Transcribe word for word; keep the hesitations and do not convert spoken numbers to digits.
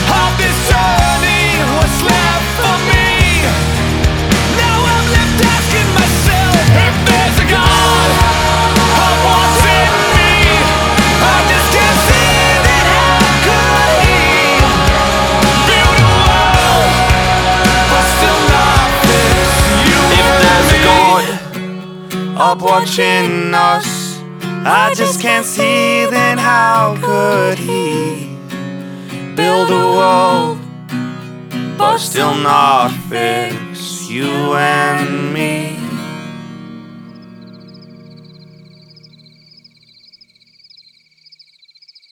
of this journey, what's left for me? Now I'm left asking myself if there's a God of what's in me. I just can't see that. How could He build a world but still not fix you? If there's a God up watching us, I just can't see, then how could He build a world but still not fix you and me?